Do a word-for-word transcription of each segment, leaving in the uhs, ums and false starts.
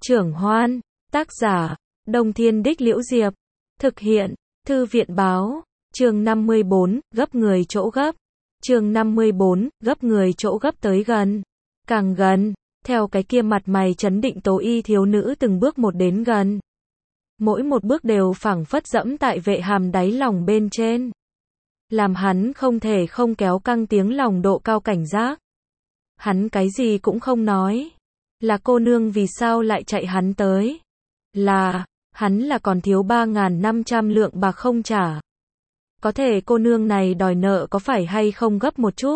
Trưởng Hoan, tác giả, Đông Thiên Đích Liễu Diệp, thực hiện, Thư viện báo, chương năm mươi bốn, gấp người chỗ gấp, chương năm mươi bốn, gấp người chỗ gấp tới gần, càng gần, theo cái kia mặt mày chấn định tố y thiếu nữ từng bước một đến gần. Mỗi một bước đều phảng phất dẫm tại Vệ Hàm đáy lòng bên trên. Làm hắn không thể không kéo căng tiếng lòng độ cao cảnh giác. Hắn cái gì cũng không nói. Là cô nương vì sao lại chạy hắn tới? Là, hắn là còn thiếu ba nghìn năm trăm lượng bạc không trả. Có thể cô nương này đòi nợ có phải hay không gấp một chút?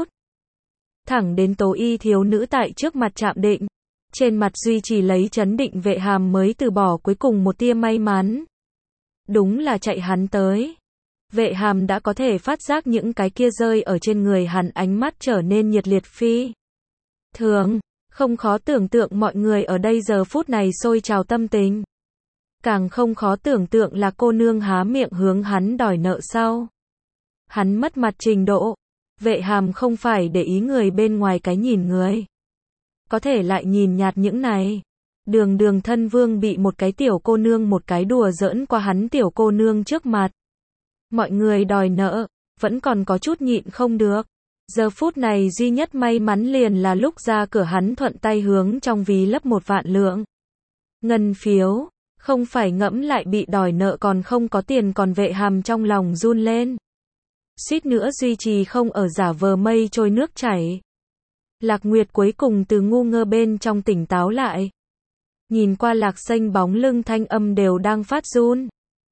Thẳng đến tố y thiếu nữ tại trước mặt chạm định. Trên mặt duy trì lấy chấn định Vệ Hàm mới từ bỏ cuối cùng một tia may mắn. Đúng là chạy hắn tới. Vệ Hàm đã có thể phát giác những cái kia rơi ở trên người hắn ánh mắt trở nên nhiệt liệt phi. Thường, không khó tưởng tượng mọi người ở đây giờ phút này sôi trào tâm tình. Càng không khó tưởng tượng là cô nương há miệng hướng hắn đòi nợ sau. Hắn mất mặt trình độ. Vệ Hàm không phải để ý người bên ngoài cái nhìn người. Có thể lại nhìn nhạt những này. Đường đường thân vương bị một cái tiểu cô nương một cái đùa giỡn qua hắn tiểu cô nương trước mặt. Mọi người đòi nợ, vẫn còn có chút nhịn không được. Giờ phút này duy nhất may mắn liền là lúc ra cửa hắn thuận tay hướng trong ví lấp một vạn lượng. Ngân phiếu, không phải ngẫm lại bị đòi nợ còn không có tiền còn Vệ Hàm trong lòng run lên. Suýt nữa duy trì không ở giả vờ mây trôi nước chảy. Lạc Nguyệt cuối cùng từ ngu ngơ bên trong tỉnh táo lại. Nhìn qua Lạc Xanh bóng lưng thanh âm đều đang phát run.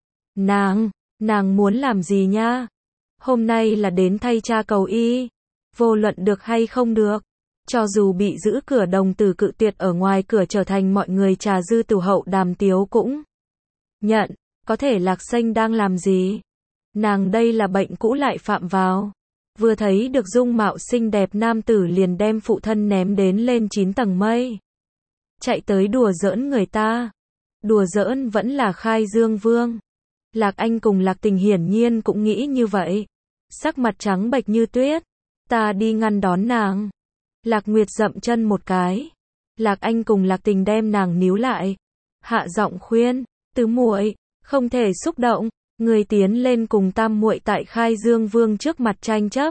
Nàng, nàng muốn làm gì nha? Hôm nay là đến thay cha cầu y. Vô luận được hay không được. Cho dù bị giữ cửa đồng tử cự tuyệt ở ngoài cửa trở thành mọi người trà dư tử hậu đàm tiếu cũng nhận. Có thể Lạc Xanh đang làm gì? Nàng đây là bệnh cũ lại phạm vào. Vừa thấy được dung mạo xinh đẹp nam tử liền đem phụ thân ném đến lên chín tầng mây. Chạy tới đùa giỡn người ta. Đùa giỡn vẫn là Khai Dương Vương. Lạc Anh cùng Lạc Tình hiển nhiên cũng nghĩ như vậy. Sắc mặt trắng bệch như tuyết. Ta đi ngăn đón nàng. Lạc Nguyệt dậm chân một cái. Lạc Anh cùng Lạc Tình đem nàng níu lại. Hạ giọng khuyên, tứ muội, không thể xúc động. Người tiến lên cùng tam muội tại Khai Dương Vương trước mặt tranh chấp.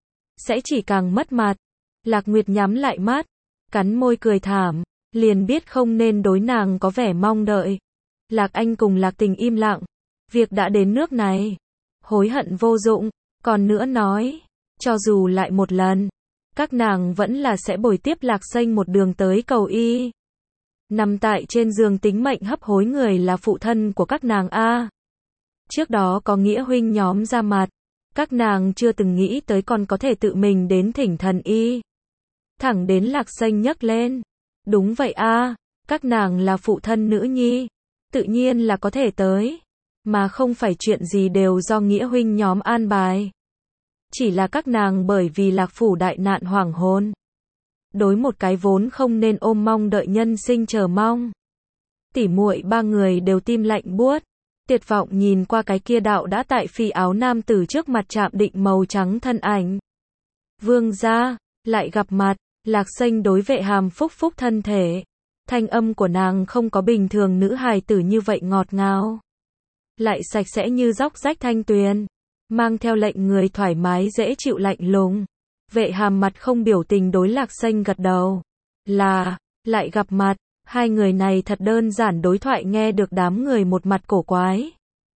Sẽ chỉ càng mất mặt. Lạc Nguyệt nhắm lại mắt. Cắn môi cười thảm. Liền biết không nên đối nàng có vẻ mong đợi. Lạc Anh cùng Lạc Tình im lặng. Việc đã đến nước này. Hối hận vô dụng. Còn nữa nói. Cho dù lại một lần. Các nàng vẫn là sẽ bồi tiếp Lạc Xanh một đường tới cầu y. Nằm tại trên giường tính mệnh hấp hối người là phụ thân của các nàng a. Trước đó có nghĩa huynh nhóm ra mặt. Các nàng chưa từng nghĩ tới còn có thể tự mình đến thỉnh thần y. Thẳng đến Lạc Xanh nhấc lên. Đúng vậy a, các nàng là phụ thân nữ nhi. Tự nhiên là có thể tới. Mà không phải chuyện gì đều do nghĩa huynh nhóm an bài. Chỉ là các nàng bởi vì Lạc phủ đại nạn hoảng hồn. Đối một cái vốn không nên ôm mong đợi nhân sinh chờ mong. Tỉ muội ba người đều tim lạnh buốt. Tuyệt vọng nhìn qua cái kia đạo đã tại phi áo nam tử trước mặt chạm định màu trắng thân ảnh. Vương gia, lại gặp mặt, Lạc Xanh đối Vệ Hàm phúc phúc thân thể. Thanh âm của nàng không có bình thường nữ hài tử như vậy ngọt ngào. Lại sạch sẽ như dốc rách thanh tuyền. Mang theo lệnh người thoải mái dễ chịu lạnh lùng. Vệ Hàm mặt không biểu tình đối Lạc Xanh gật đầu. Là, lại gặp mặt. Hai người này thật đơn giản đối thoại nghe được đám người một mặt cổ quái.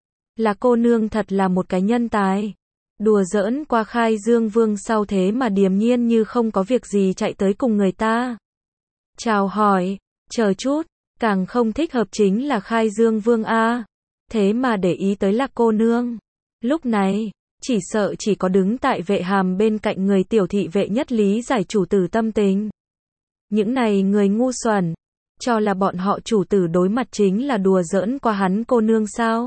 Là cô nương thật là một cái nhân tài. Đùa giỡn qua Khai Dương Vương sau thế mà điềm nhiên như không có việc gì chạy tới cùng người ta. Chào hỏi, chờ chút, càng không thích hợp chính là Khai Dương Vương a. Thế mà để ý tới Lạc cô nương. Lúc này, chỉ sợ chỉ có đứng tại Vệ Hàm bên cạnh người tiểu thị vệ nhất lý giải chủ tử tâm tình. Những này người ngu xuẩn. Cho là bọn họ chủ tử đối mặt chính là đùa giỡn qua hắn cô nương sao?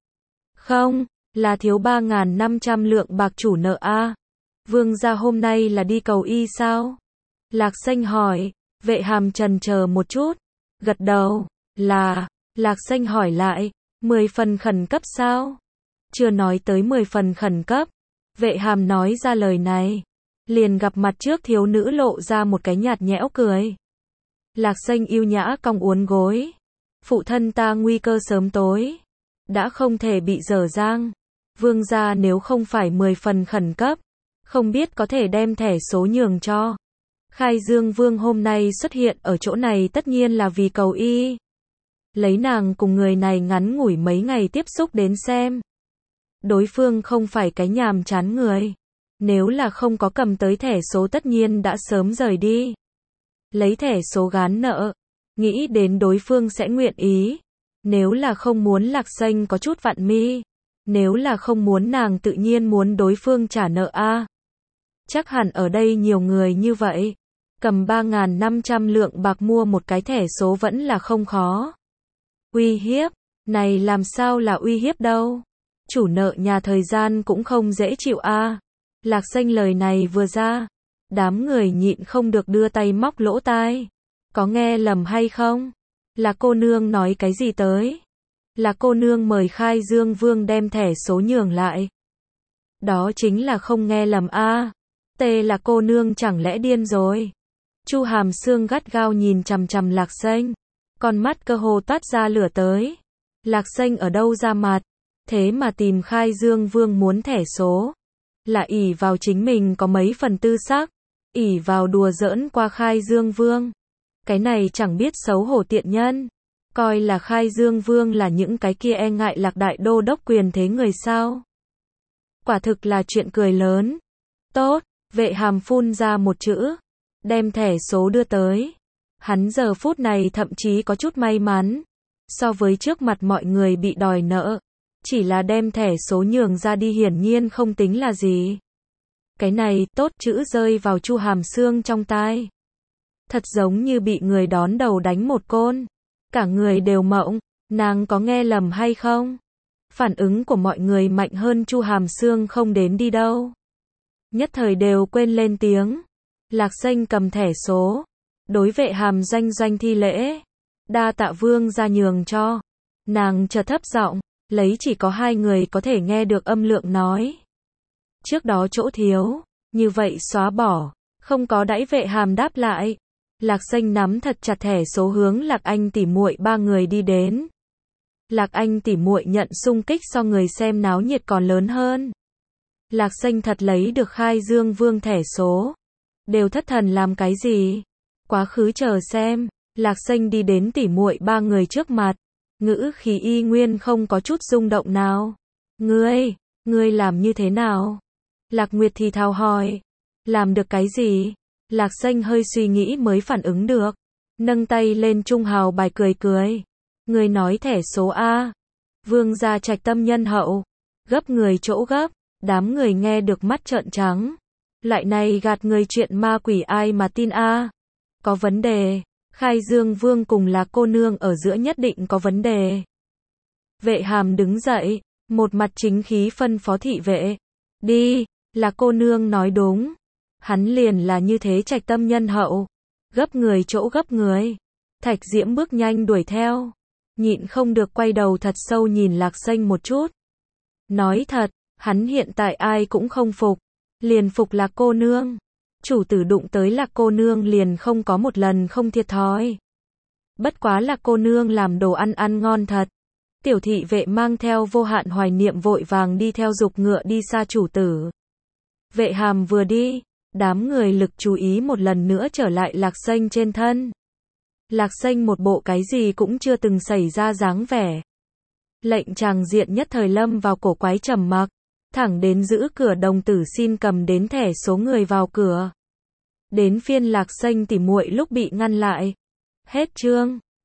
Không, là thiếu ba nghìn năm trăm lượng bạc chủ nợ a. Vương gia hôm nay là đi cầu y sao? Lạc Xanh hỏi. Vệ Hàm trần chờ một chút. Gật đầu. Là. Lạc Xanh hỏi lại. Mười phần khẩn cấp sao? Chưa nói tới mười phần khẩn cấp. Vệ Hàm nói ra lời này. Liền gặp mặt trước thiếu nữ lộ ra một cái nhạt nhẽo cười. Lạc Xanh yêu nhã cong uốn gối. Phụ thân ta nguy cơ sớm tối, đã không thể bị dở dang. Vương gia nếu không phải mười phần khẩn cấp, không biết có thể đem thẻ số nhường cho. Khai Dương Vương hôm nay xuất hiện ở chỗ này tất nhiên là vì cầu y. Lấy nàng cùng người này ngắn ngủi mấy ngày tiếp xúc đến xem. Đối phương không phải cái nhàm chán người. Nếu là không có cầm tới thẻ số tất nhiên đã sớm rời đi. Lấy thẻ số gán nợ. Nghĩ đến đối phương sẽ nguyện ý. Nếu là không muốn Lạc Xanh có chút vặn mi. Nếu là không muốn nàng tự nhiên muốn đối phương trả nợ a. Chắc hẳn ở đây nhiều người như vậy. Cầm ba nghìn năm trăm lượng bạc mua một cái thẻ số vẫn là không khó. Uy hiếp, này làm sao là uy hiếp đâu. Chủ nợ nhà thời gian cũng không dễ chịu a. Lạc Xanh lời này vừa ra, đám người nhịn không được đưa tay móc lỗ tai. Có nghe lầm hay không? Là cô nương nói cái gì tới? Là cô nương mời Khai Dương Vương đem thẻ số nhường lại. Đó chính là không nghe lầm a. Tê là cô nương chẳng lẽ điên rồi? Chu Hàm Xương gắt gao nhìn chằm chằm Lạc Xanh, con mắt cơ hồ toát ra lửa tới. Lạc Xanh ở đâu ra mặt? Thế mà tìm Khai Dương Vương muốn thẻ số. Là ỷ vào chính mình có mấy phần tư sắc, ỷ vào đùa giỡn qua Khai Dương Vương. Cái này chẳng biết xấu hổ tiện nhân. Coi là Khai Dương Vương là những cái kia e ngại Lạc đại đô đốc quyền thế người sao. Quả thực là chuyện cười lớn. Tốt, Vệ Hàm phun ra một chữ, đem thẻ số đưa tới. Hắn giờ phút này thậm chí có chút may mắn. So với trước mặt mọi người bị đòi nợ, chỉ là đem thẻ số nhường ra đi hiển nhiên không tính là gì. Cái này, tốt chữ rơi vào Chu Hàm Xương trong tai. Thật giống như bị người đón đầu đánh một côn. Cả người đều mộng, nàng có nghe lầm hay không? Phản ứng của mọi người mạnh hơn Chu Hàm Xương không đến đi đâu. Nhất thời đều quên lên tiếng. Lạc Xanh cầm thẻ số, đối Vệ Hàm doanh doanh thi lễ. Đa tạ Vương ra nhường cho. Nàng chợt thấp giọng, lấy chỉ có hai người có thể nghe được âm lượng nói. Trước đó chỗ thiếu, như vậy xóa bỏ, không có đãi Vệ Hàm đáp lại. Lạc Xanh nắm thật chặt thẻ số hướng Lạc Anh tỉ muội ba người đi đến. Lạc Anh tỉ muội nhận xung kích so người xem náo nhiệt còn lớn hơn. Lạc Xanh thật lấy được Khai Dương Vương thẻ số. Đều thất thần làm cái gì? Quá khứ chờ xem. Lạc Xanh đi đến tỉ muội ba người trước mặt. Ngữ khí y nguyên không có chút rung động nào. Ngươi, ngươi làm như thế nào? Lạc Nguyệt thì thào hỏi. Làm được cái gì? Lạc Xanh hơi suy nghĩ mới phản ứng được. Nâng tay lên trung hào bài cười cười. Người nói thẻ số A. Vương gia trạch tâm nhân hậu. Gấp người chỗ gấp. Đám người nghe được mắt trợn trắng. Lại này gạt người chuyện ma quỷ ai mà tin A. Có vấn đề. Khai Dương Vương cùng là cô nương ở giữa nhất định có vấn đề. Vệ Hàm đứng dậy. Một mặt chính khí phân phó thị vệ. Đi, là cô nương nói đúng. Hắn liền là như thế trạch tâm nhân hậu. Gấp người chỗ gấp người. Thạch Diễm bước nhanh đuổi theo. Nhịn không được quay đầu thật sâu nhìn Lạc Xanh một chút. Nói thật, hắn hiện tại ai cũng không phục. Liền phục là cô nương. Chủ tử đụng tới là cô nương liền không có một lần không thiệt thòi. Bất quá là cô nương làm đồ ăn ăn ngon thật. Tiểu thị vệ mang theo vô hạn hoài niệm vội vàng đi theo dục ngựa đi xa chủ tử. Vệ Hàm vừa đi, đám người lực chú ý một lần nữa trở lại Lạc Xanh trên thân. Lạc Xanh một bộ cái gì cũng chưa từng xảy ra dáng vẻ. Lệnh tràng diện nhất thời lâm vào cổ quái trầm mặc, thẳng đến giữ cửa đồng tử xin cầm đến thẻ số người vào cửa. Đến phiên Lạc Xanh tỉ muội lúc bị ngăn lại. Hết chương.